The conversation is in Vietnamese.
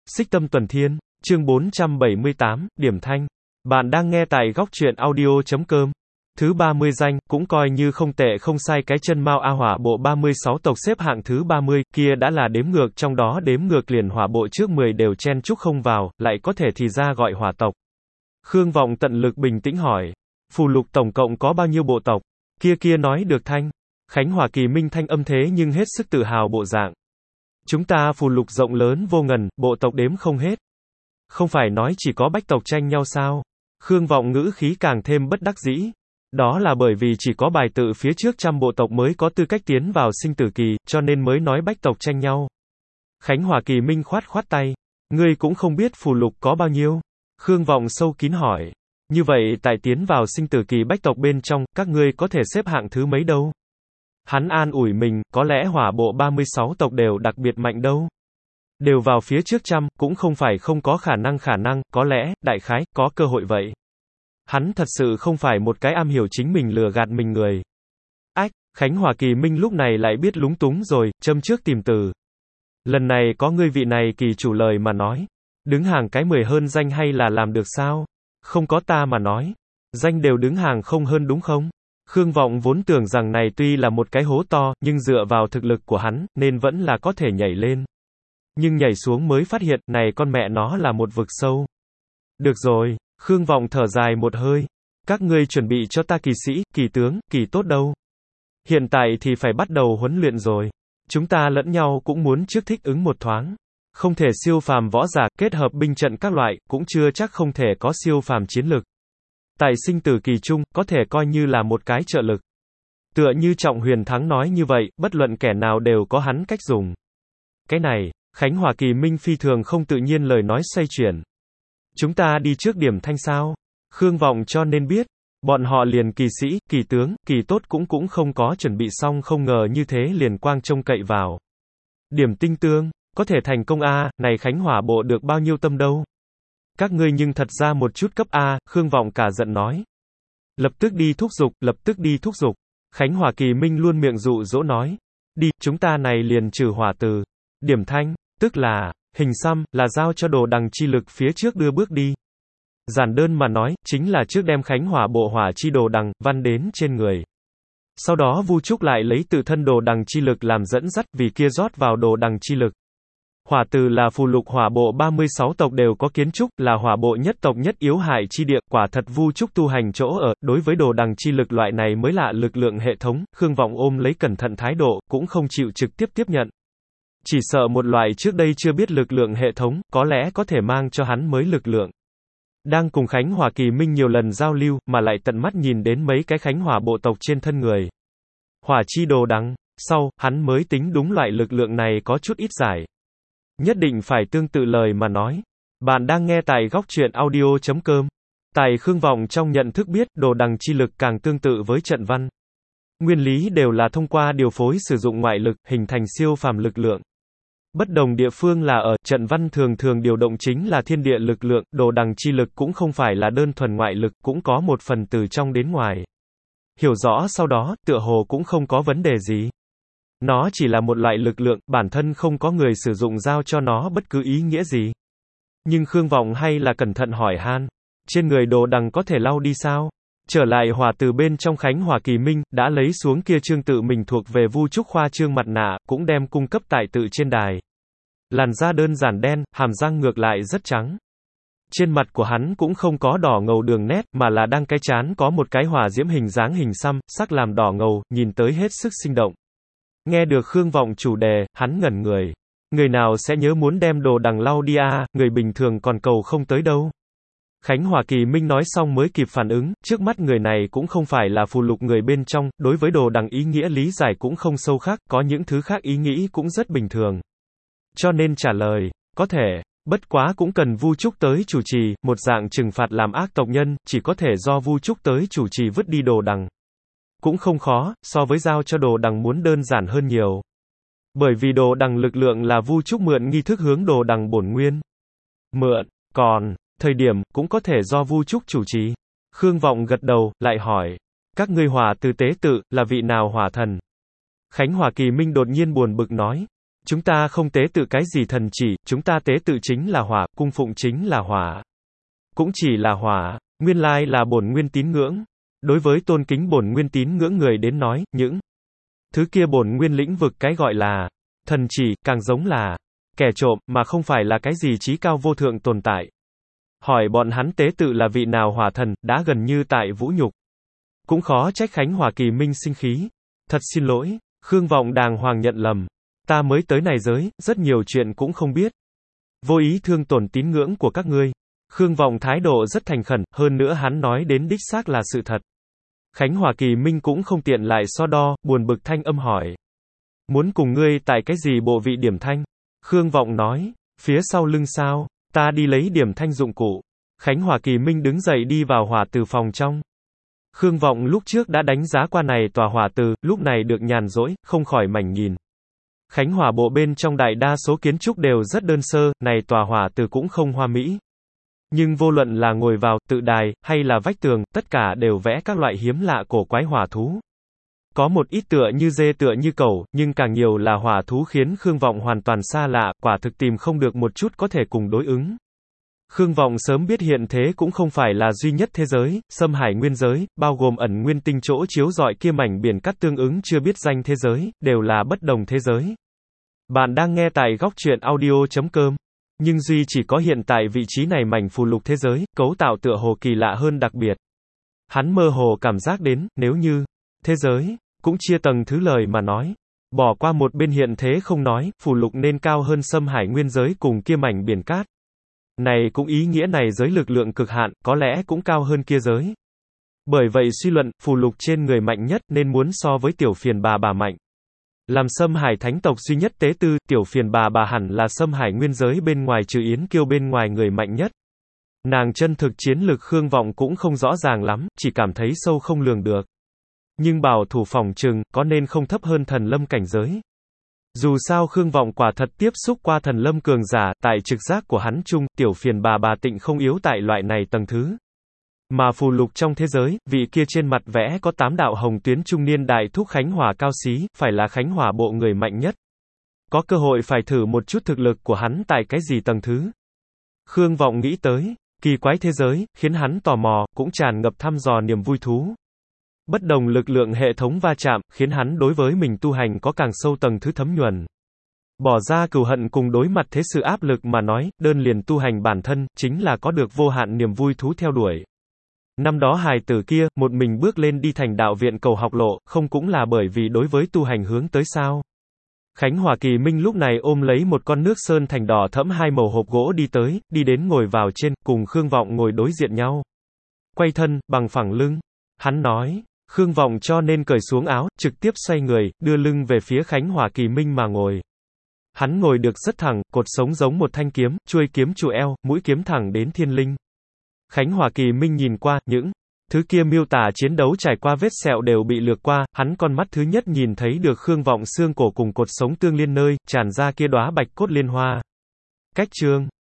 Xích Tâm Tuần Thiên, chương 478, Điểm Thanh. Bạn đang nghe tại góc truyện audio.com. Thứ 30 danh, cũng coi như không tệ không sai. Cái chân mao A hỏa bộ 36 tộc xếp hạng thứ 30, kia đã là đếm ngược, trong đó đếm ngược liền hỏa bộ trước 10 đều chen chúc không vào, lại có thể thì ra gọi hỏa tộc. Khương Vọng tận lực bình tĩnh hỏi. Phù lục tổng cộng có bao nhiêu bộ tộc? Kia nói được Thanh. Khánh Hòa Kỳ Minh thanh âm thế nhưng hết sức tự hào bộ dạng. Chúng ta phù lục rộng lớn vô ngần, bộ tộc đếm không hết. Không phải nói chỉ có bách tộc tranh nhau sao? Khương Vọng ngữ khí càng thêm bất đắc dĩ. Đó là bởi vì chỉ có bài tự phía trước trăm bộ tộc mới có tư cách tiến vào sinh tử kỳ, cho nên mới nói bách tộc tranh nhau. Khánh Hòa Kỳ Minh khoát tay. Ngươi cũng không biết phù lục có bao nhiêu. Khương Vọng sâu kín hỏi. Như vậy tại tiến vào sinh tử kỳ bách tộc bên trong, các ngươi có thể xếp hạng thứ mấy đâu? Hắn an ủi mình, có lẽ hỏa bộ 36 tộc đều đặc biệt mạnh đâu. Đều vào phía trước trăm, cũng không phải không có khả năng, có lẽ, đại khái, có cơ hội vậy. Hắn thật sự không phải một cái am hiểu chính mình lừa gạt mình người. Ách, Khánh Hòa Kỳ Minh lúc này lại biết lúng túng rồi, châm trước tìm từ. Lần này có ngươi vị này kỳ chủ lời mà nói. Đứng hàng cái 10 hơn danh hay là làm được sao? Không có ta mà nói. Danh đều đứng hàng không hơn đúng không? Khương Vọng vốn tưởng rằng này tuy là một cái hố to, nhưng dựa vào thực lực của hắn, nên vẫn là có thể nhảy lên. Nhưng nhảy xuống mới phát hiện, này con mẹ nó là một vực sâu. Được rồi, Khương Vọng thở dài một hơi. Các ngươi chuẩn bị cho ta kỳ sĩ, kỳ tướng, kỳ tốt đâu. Hiện tại thì phải bắt đầu huấn luyện rồi. Chúng ta lẫn nhau cũng muốn trước thích ứng một thoáng. Không thể siêu phàm võ giả, kết hợp binh trận các loại, cũng chưa chắc không thể có siêu phàm chiến lực. Tại sinh tử kỳ trung, có thể coi như là một cái trợ lực. Tựa như Trọng Huyền Thắng nói như vậy, bất luận kẻ nào đều có hắn cách dùng. Cái này, Khánh Hòa Kỳ Minh phi thường không tự nhiên lời nói xoay chuyển. Chúng ta đi trước điểm thanh sao? Khương Vọng cho nên biết, bọn họ liền kỳ sĩ, kỳ tướng, kỳ tốt cũng không có chuẩn bị xong, không ngờ như thế liền quang trông cậy vào. Điểm tinh tương, có thể thành công a, này Khánh Hòa bộ được bao nhiêu tâm đâu? Các ngươi nhưng thật ra một chút cấp A, Khương Vọng cả giận nói. Lập tức đi thúc giục. Khánh Hòa Kỳ Minh luôn miệng dụ dỗ nói. Đi, chúng ta này liền trừ hỏa từ. Điểm thanh, tức là, hình xăm, là giao cho đồ đằng chi lực phía trước đưa bước đi. Giản đơn mà nói, chính là trước đem Khánh Hòa bộ hỏa chi đồ đằng, văn đến trên người. Sau đó Vu Trúc lại lấy tự thân đồ đằng chi lực làm dẫn dắt, vì kia rót vào đồ đằng chi lực. Hỏa từ là phù lục hỏa bộ 36 tộc đều có kiến trúc, là hỏa bộ nhất tộc nhất yếu hại chi địa, quả thật Vu Trúc tu hành chỗ ở, đối với đồ đằng chi lực loại này mới lạ lực lượng hệ thống, Khương Vọng ôm lấy cẩn thận thái độ, cũng không chịu trực tiếp tiếp nhận. Chỉ sợ một loại trước đây chưa biết lực lượng hệ thống, có lẽ có thể mang cho hắn mới lực lượng. Đang cùng Khánh Hòa Kỳ Minh nhiều lần giao lưu, mà lại tận mắt nhìn đến mấy cái Khánh Hòa bộ tộc trên thân người. Hỏa chi đồ đằng, sau, hắn mới tính đúng loại lực lượng này có chút ít giải. Nhất định phải tương tự lời mà nói. Bạn đang nghe tại góc truyện audio.com. Tại Khương Vọng trong nhận thức biết, đồ đằng chi lực càng tương tự với trận văn. Nguyên lý đều là thông qua điều phối sử dụng ngoại lực, hình thành siêu phàm lực lượng. Bất đồng địa phương là ở, trận văn thường điều động chính là thiên địa lực lượng, đồ đằng chi lực cũng không phải là đơn thuần ngoại lực, cũng có một phần từ trong đến ngoài. Hiểu rõ sau đó, tựa hồ cũng không có vấn đề gì. Nó chỉ là một loại lực lượng, bản thân không có người sử dụng giao cho nó bất cứ ý nghĩa gì. Nhưng Khương Vọng hay là cẩn thận hỏi han. Trên người đồ đằng có thể lau đi sao? Trở lại hỏa từ bên trong Khánh Hòa Kỳ Minh, đã lấy xuống kia trương tự mình thuộc về Vu Trúc khoa trương mặt nạ, cũng đem cung cấp tại tự trên đài. Làn da đơn giản đen, hàm răng ngược lại rất trắng. Trên mặt của hắn cũng không có đỏ ngầu đường nét, mà là đang cái trán có một cái hỏa diễm hình dáng hình xăm, sắc làm đỏ ngầu, nhìn tới hết sức sinh động. Nghe được Khương Vọng chủ đề, hắn ngẩn người. Người nào sẽ nhớ muốn đem đồ đằng lau đi a, người bình thường còn cầu không tới đâu. Khánh Hòa Kỳ Minh nói xong mới kịp phản ứng, trước mắt người này cũng không phải là phù lục người bên trong, đối với đồ đằng ý nghĩa lý giải cũng không sâu khác, có những thứ khác ý nghĩ cũng rất bình thường. Cho nên trả lời, có thể, bất quá cũng cần Vu Trúc tới chủ trì, một dạng trừng phạt làm ác tộc nhân, chỉ có thể do Vu Trúc tới chủ trì vứt đi đồ đằng. Cũng không khó, so với giao cho đồ đằng muốn đơn giản hơn nhiều. Bởi vì đồ đằng lực lượng là Vu Trúc mượn nghi thức hướng đồ đằng bổn nguyên. Mượn, còn, thời điểm, cũng có thể do Vu Trúc chủ trì. Khương Vọng gật đầu, lại hỏi. Các ngươi hỏa từ tế tự, là vị nào hỏa thần? Khánh Hòa Kỳ Minh đột nhiên buồn bực nói. Chúng ta không tế tự cái gì thần chỉ, chúng ta tế tự chính là hỏa, cung phụng chính là hỏa. Cũng chỉ là hỏa, nguyên lai là bổn nguyên tín ngưỡng. Đối với tôn kính bổn nguyên tín ngưỡng người đến nói, những thứ kia bổn nguyên lĩnh vực cái gọi là thần chỉ, càng giống là kẻ trộm, mà không phải là cái gì chí cao vô thượng tồn tại. Hỏi bọn hắn tế tự là vị nào hỏa thần, đã gần như tại vũ nhục. Cũng khó trách Khánh Hòa Kỳ Minh sinh khí. Thật xin lỗi, Khương Vọng đàng hoàng nhận lầm. Ta mới tới này giới, rất nhiều chuyện cũng không biết. Vô ý thương tổn tín ngưỡng của các ngươi. Khương Vọng thái độ rất thành khẩn, hơn nữa hắn nói đến đích xác là sự thật. Khánh Hòa Kỳ Minh cũng không tiện lại so đo, buồn bực thanh âm hỏi. Muốn cùng ngươi tại cái gì bộ vị điểm thanh? Khương Vọng nói, phía sau lưng sao, ta đi lấy điểm thanh dụng cụ. Khánh Hòa Kỳ Minh đứng dậy đi vào hỏa từ phòng trong. Khương Vọng lúc trước đã đánh giá qua này tòa hỏa từ, lúc này được nhàn rỗi, không khỏi mảnh nhìn. Khánh Hòa bộ bên trong đại đa số kiến trúc đều rất đơn sơ, này tòa hỏa từ cũng không hoa mỹ. Nhưng vô luận là ngồi vào, tự đài, hay là vách tường, tất cả đều vẽ các loại hiếm lạ cổ quái hỏa thú. Có một ít tựa như dê tựa như cẩu, nhưng càng nhiều là hỏa thú khiến Khương Vọng hoàn toàn xa lạ, quả thực tìm không được một chút có thể cùng đối ứng. Khương Vọng sớm biết hiện thế cũng không phải là duy nhất thế giới, Xâm Hải nguyên giới, bao gồm ẩn nguyên tinh chỗ chiếu rọi kia mảnh biển cắt tương ứng chưa biết danh thế giới, đều là bất đồng thế giới. Bạn đang nghe tại góc truyện audio.com. Nhưng duy chỉ có hiện tại vị trí này mảnh phù lục thế giới, cấu tạo tựa hồ kỳ lạ hơn đặc biệt. Hắn mơ hồ cảm giác đến, nếu như thế giới cũng chia tầng thứ lời mà nói, bỏ qua một bên hiện thế không nói, phù lục nên cao hơn Xâm Hải nguyên giới cùng kia mảnh biển cát. Này cũng ý nghĩa này giới lực lượng cực hạn, có lẽ cũng cao hơn kia giới. Bởi vậy suy luận, phù lục trên người mạnh nhất nên muốn so với tiểu phiền bà mạnh. Làm Xâm Hải thánh tộc duy nhất tế tư, tiểu phiền bà hẳn là Xâm Hải nguyên giới bên ngoài trừ Yến Kiêu bên ngoài người mạnh nhất. Nàng chân thực chiến lực Khương Vọng cũng không rõ ràng lắm, chỉ cảm thấy sâu không lường được. Nhưng bảo thủ phòng trừng, có nên không thấp hơn thần lâm cảnh giới. Dù sao Khương Vọng quả thật tiếp xúc qua thần lâm cường giả, tại trực giác của hắn chung, tiểu phiền bà tịnh không yếu tại loại này tầng thứ. Mà phù lục trong thế giới, vị kia trên mặt vẽ có 8 đạo hồng tuyến trung niên đại thúc Khánh Hòa cao xí, phải là Khánh Hòa bộ người mạnh nhất. Có cơ hội phải thử một chút thực lực của hắn tại cái gì tầng thứ. Khương Vọng nghĩ tới, kỳ quái thế giới, khiến hắn tò mò, cũng tràn ngập thăm dò niềm vui thú. Bất đồng lực lượng hệ thống va chạm, khiến hắn đối với mình tu hành có càng sâu tầng thứ thấm nhuần. Bỏ ra cừu hận cùng đối mặt thế sự áp lực mà nói, đơn liền tu hành bản thân, chính là có được vô hạn niềm vui thú theo đuổi. Năm đó hài tử kia, một mình bước lên đi thành đạo viện cầu học lộ, không cũng là bởi vì đối với tu hành hướng tới sao. Khánh Hòa Kỳ Minh lúc này ôm lấy một con nước sơn thành đỏ thẫm hai màu hộp gỗ đi tới, đi đến ngồi vào trên, cùng Khương Vọng ngồi đối diện nhau. Quay thân, bằng phẳng lưng. Hắn nói, Khương Vọng cho nên cởi xuống áo, trực tiếp xoay người, đưa lưng về phía Khánh Hòa Kỳ Minh mà ngồi. Hắn ngồi được rất thẳng, cột sống giống một thanh kiếm, chuôi kiếm trụ eo, mũi kiếm thẳng đến thiên linh. Khánh Hòa Kỳ Minh nhìn qua, những thứ kia miêu tả chiến đấu trải qua vết sẹo đều bị lược qua, hắn con mắt thứ nhất nhìn thấy được Khương Vọng xương cổ cùng cột sống tương liên nơi, tràn ra kia đóa bạch cốt liên hoa. Cách chương